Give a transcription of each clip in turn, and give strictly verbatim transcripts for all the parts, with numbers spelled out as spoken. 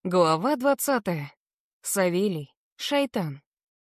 Глава двадцатая. Савелий. Шайтан.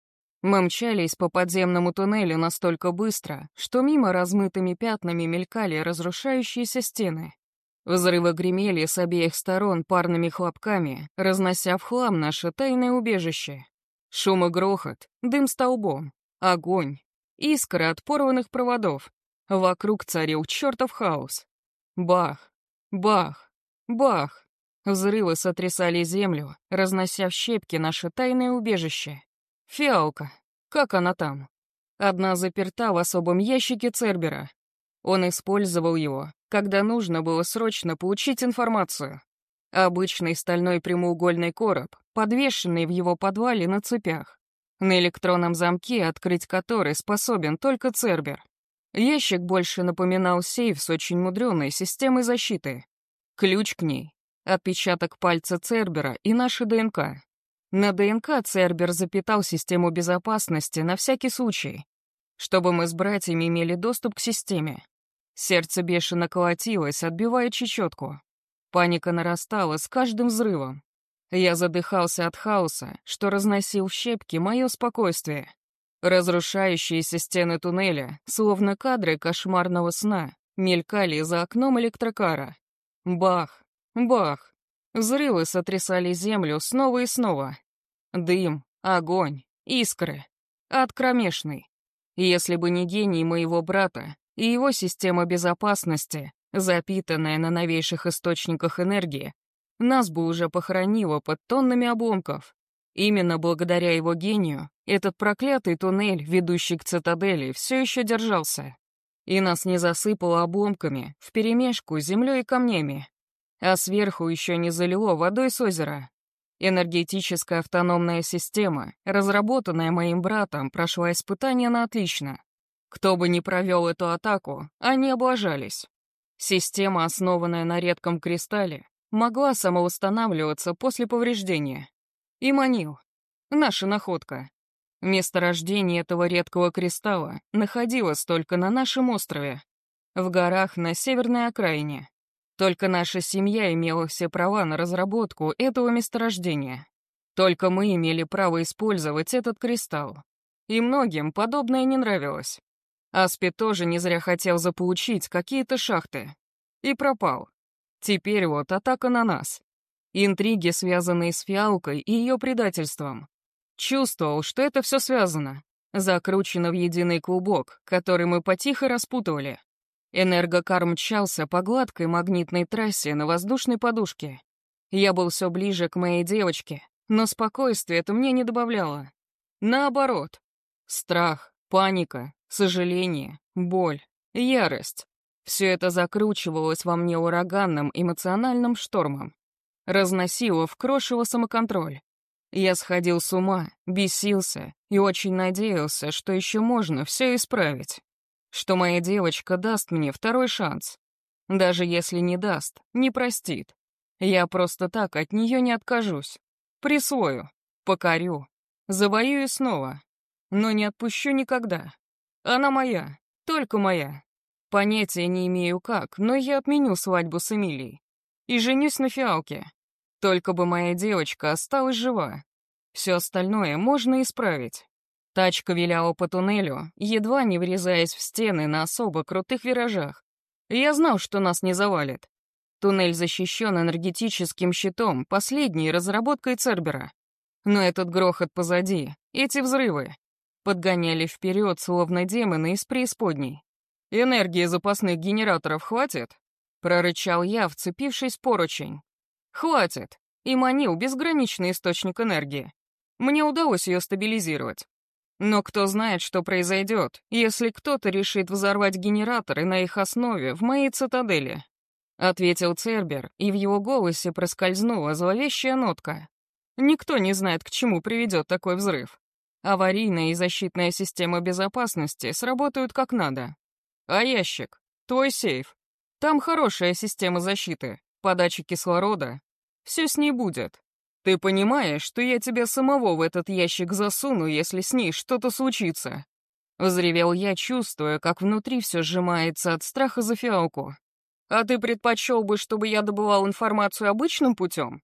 Мы мчались по подземному туннелю настолько быстро, что мимо размытыми пятнами мелькали разрушающиеся стены. Взрывы гремели с обеих сторон парными хлопками, разнося в хлам наше тайное убежище. Шум и грохот, дым столбом, огонь, искры от порванных проводов. Вокруг царил чертов хаос. Бах, бах, бах. Взрывы сотрясали землю, разнося в щепки наше тайное убежище. Фиалка. Как она там? Одна заперта в особом ящике Цербера. Он использовал его, когда нужно было срочно получить информацию. Обычный стальной прямоугольный короб, подвешенный в его подвале на цепях. На электронном замке, открыть который способен только Цербер. Ящик больше напоминал сейф с очень мудреной системой защиты. Ключ к ней. Отпечаток пальца Цербера и наша ДНК. На ДНК Цербер запитал систему безопасности на всякий случай, чтобы мы с братьями имели доступ к системе. Сердце бешено колотилось, отбивая чечетку. Паника нарастала с каждым взрывом. Я задыхался от хаоса, что разносил в щепки мое спокойствие. Разрушающиеся стены туннеля, словно кадры кошмарного сна, мелькали за окном электрокара. Бах! Бах! Взрывы сотрясали землю снова и снова. Дым, огонь, искры. Ад кромешный. Если бы не гений моего брата и его система безопасности, запитанная на новейших источниках энергии, нас бы уже похоронило под тоннами обломков. Именно благодаря его гению этот проклятый туннель, ведущий к цитадели, все еще держался. И нас не засыпало обломками вперемешку с землей и камнями. А сверху еще не залило водой с озера. Энергетическая автономная система, разработанная моим братом, прошла испытание на отлично. Кто бы ни провел эту атаку, они облажались. Система, основанная на редком кристалле, могла самовосстанавливаться после повреждения. Иманил. Наша находка. Месторождение этого редкого кристалла находилось только на нашем острове, в горах на северной окраине. Только наша семья имела все права на разработку этого месторождения. Только мы имели право использовать этот кристалл. И многим подобное не нравилось. Аспи тоже не зря хотел заполучить какие-то шахты. И пропал. Теперь вот атака на нас. Интриги, связанные с Фиалкой и ее предательством. Чувствовал, что это все связано. Закручено в единый клубок, который мы потихо распутывали. Энергокар мчался по гладкой магнитной трассе на воздушной подушке. Я был все ближе к моей девочке, но спокойствие это мне не добавляло. Наоборот. Страх, паника, сожаление, боль, ярость. Все это закручивалось во мне ураганным эмоциональным штормом. Разносило в крошево самоконтроль. Я сходил с ума, бесился и очень надеялся, что еще можно все исправить. Что моя девочка даст мне второй шанс. Даже если не даст, не простит. Я просто так от нее не откажусь. Присвою, покорю, завоюю снова. Но не отпущу никогда. Она моя, только моя. Понятия не имею как, но я отменю свадьбу с Эмилией. И женюсь на Фиалке. Только бы моя девочка осталась жива. Все остальное можно исправить. Тачка виляла по туннелю, едва не врезаясь в стены на особо крутых виражах. Я знал, что нас не завалит. Туннель защищен энергетическим щитом, последней разработкой Цербера. Но этот грохот позади, эти взрывы, подгоняли вперед, словно демоны из преисподней. «Энергии запасных генераторов хватит?» — прорычал я, вцепившись в поручень. «Хватит!» — и манил безграничный источник энергии. Мне удалось ее стабилизировать. Но кто знает, что произойдет, если кто-то решит взорвать генераторы на их основе в моей цитадели? Ответил Цербер, и в его голосе проскользнула зловещая нотка. Никто не знает, к чему приведет такой взрыв. Аварийная и защитная система безопасности сработают как надо. А ящик? Твой сейф. Там хорошая система защиты, подачи кислорода. Все с ней будет. Ты понимаешь, что я тебя самого в этот ящик засуну, если с ней что-то случится?» Взревел я, чувствуя, как внутри все сжимается от страха за Фиалку. «А ты предпочел бы, чтобы я добывал информацию обычным путем?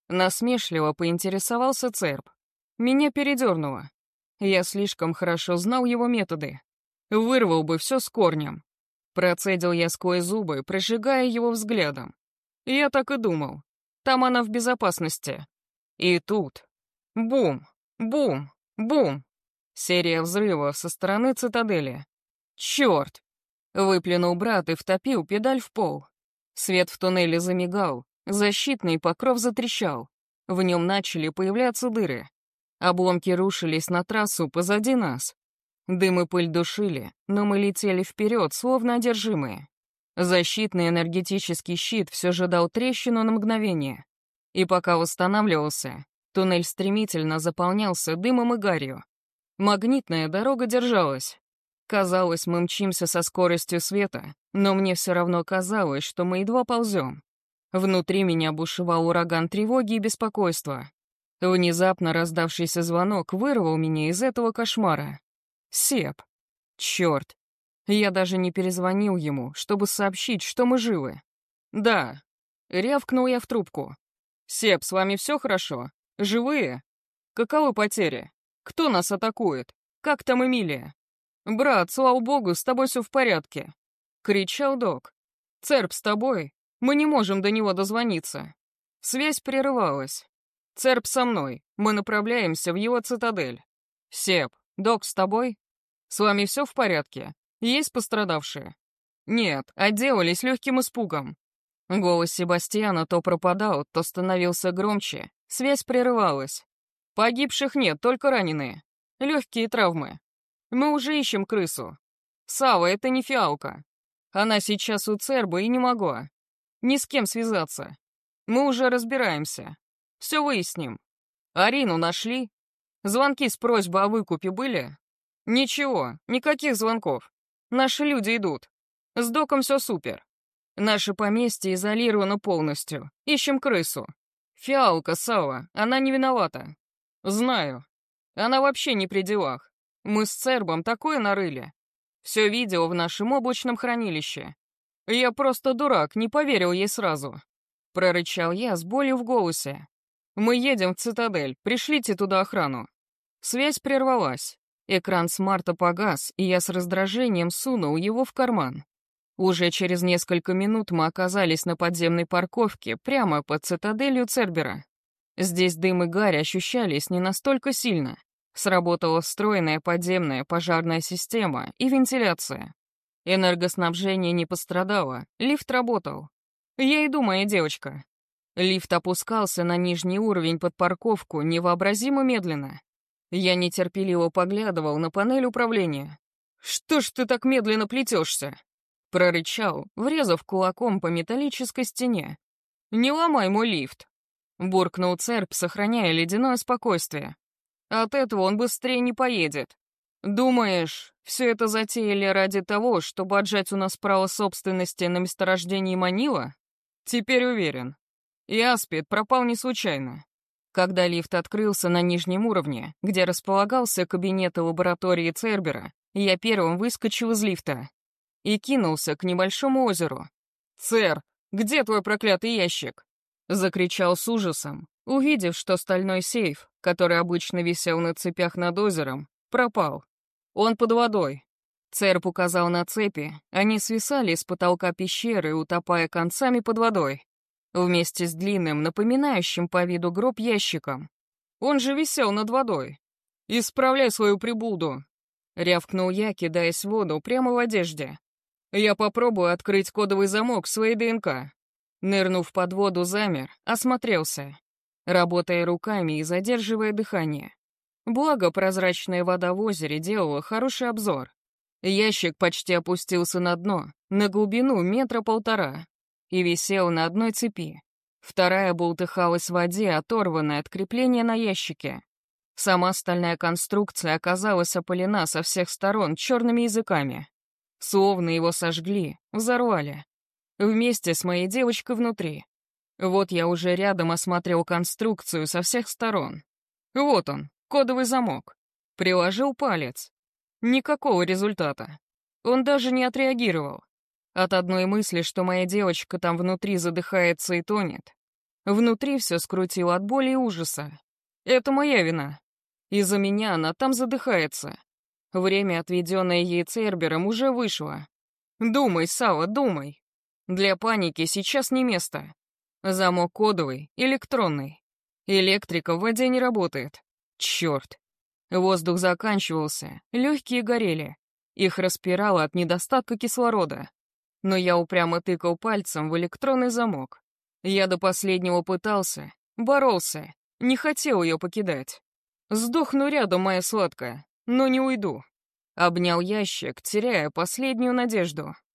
Насмешливо поинтересовался Церб. Меня передернуло. Я слишком хорошо знал его методы. Вырвал бы все с корнем. Процедил я сквозь зубы, прожигая его взглядом. Я так и думал. Там она в безопасности. И тут... Бум! Бум! Бум! Серия взрывов со стороны цитадели. Черт! Выплюнул брат и втопил педаль в пол. Свет в туннеле замигал, защитный покров затрещал. В нем начали появляться дыры. Обломки рушились на трассу позади нас. Дым и пыль душили, но мы летели вперед, словно одержимые. Защитный энергетический щит все же дал трещину на мгновение. И пока восстанавливался, туннель стремительно заполнялся дымом и гарью. Магнитная дорога держалась. Казалось, мы мчимся со скоростью света, но мне все равно казалось, что мы едва ползем. Внутри меня бушевал ураган тревоги и беспокойства. Внезапно раздавшийся звонок вырвал меня из этого кошмара. Сеп. Черт. Я даже не перезвонил ему, чтобы сообщить, что мы живы. Да. Рявкнул я в трубку. Сеп, с вами все хорошо? Живые? Каковы потери? Кто нас атакует? Как там Эмилия? Брат, слава богу, с тобой все в порядке. Кричал док. Церб, с тобой? Мы не можем до него дозвониться. Связь прерывалась. Церб со мной. Мы направляемся в его цитадель. Сеп, док с тобой? С вами все в порядке? Есть пострадавшие? Нет, отделались легким испугом. Голос Себастьяна то пропадал, то становился громче. Связь прерывалась. Погибших нет, только раненые. Легкие травмы. Мы уже ищем крысу. Сава, это не фиалка. Она сейчас у Церба и не могла. Ни с кем связаться. Мы уже разбираемся. Все выясним. Арину нашли? Звонки с просьбой о выкупе были? Ничего, никаких звонков. Наши люди идут. С доком все супер. Наше поместье изолировано полностью. Ищем крысу. Фиалка, Сава, она не виновата. Знаю. Она вообще не при делах. Мы с Цербом такое нарыли. Все видео в нашем облачном хранилище. Я просто дурак, не поверил ей сразу. Прорычал я с болью в голосе. Мы едем в цитадель, пришлите туда охрану. Связь прервалась. Экран смарта погас, и я с раздражением сунул его в карман. Уже через несколько минут мы оказались на подземной парковке прямо под цитаделью Цербера. Здесь дым и гарь ощущались не настолько сильно. Сработала встроенная подземная пожарная система и вентиляция. Энергоснабжение не пострадало, лифт работал. Я иду, моя девочка. Лифт опускался на нижний уровень под парковку невообразимо медленно. Я нетерпеливо поглядывал на панель управления. «Что ж ты так медленно плетешься?» Прорычал, врезав кулаком по металлической стене. «Не ломай мой лифт!» Буркнул Церб, сохраняя ледяное спокойствие. «От этого он быстрее не поедет. Думаешь, все это затеяли ради того, чтобы отжать у нас право собственности на месторождении Манила? Теперь уверен. И Аспид пропал не случайно. Когда лифт открылся на нижнем уровне, где располагался кабинет и лаборатории Цербера, я первым выскочил из лифта и кинулся к небольшому озеру. «Цер, где твой проклятый ящик?» — закричал с ужасом, увидев, что стальной сейф, который обычно висел на цепях над озером, пропал. Он под водой. Церб указал на цепи, они свисали с потолка пещеры, утопая концами под водой. Вместе с длинным, напоминающим по виду гроб ящиком. Он же висел над водой. «Исправляй свою приблуду!» — рявкнул я, кидаясь в воду прямо в одежде. «Я попробую открыть кодовый замок своей ДНК». Нырнув под воду, замер, осмотрелся, работая руками и задерживая дыхание. Благо, прозрачная вода в озере делала хороший обзор. Ящик почти опустился на дно, на глубину метра полтора, и висел на одной цепи. Вторая болтыхалась в воде, оторванная от крепления на ящике. Сама стальная конструкция оказалась опалена со всех сторон черными языками. Словно его сожгли, взорвали. Вместе с моей девочкой внутри. Вот я уже рядом осмотрел конструкцию со всех сторон. Вот он, кодовый замок. Приложил палец. Никакого результата. Он даже не отреагировал. От одной мысли, что моя девочка там внутри задыхается и тонет. Внутри все скрутило от боли и ужаса. Это моя вина. Из-за меня она там задыхается. Время, отведенное ей Цербером, уже вышло. Думай, Сава, думай. Для паники сейчас не место. Замок кодовый, электронный. Электрика в воде не работает. Черт. Воздух заканчивался, легкие горели. Их распирало от недостатка кислорода. Но я упрямо тыкал пальцем в электронный замок. Я до последнего пытался, боролся, не хотел ее покидать. Сдохну рядом, моя сладкая, но не уйду. Обнял ящик, теряя последнюю надежду.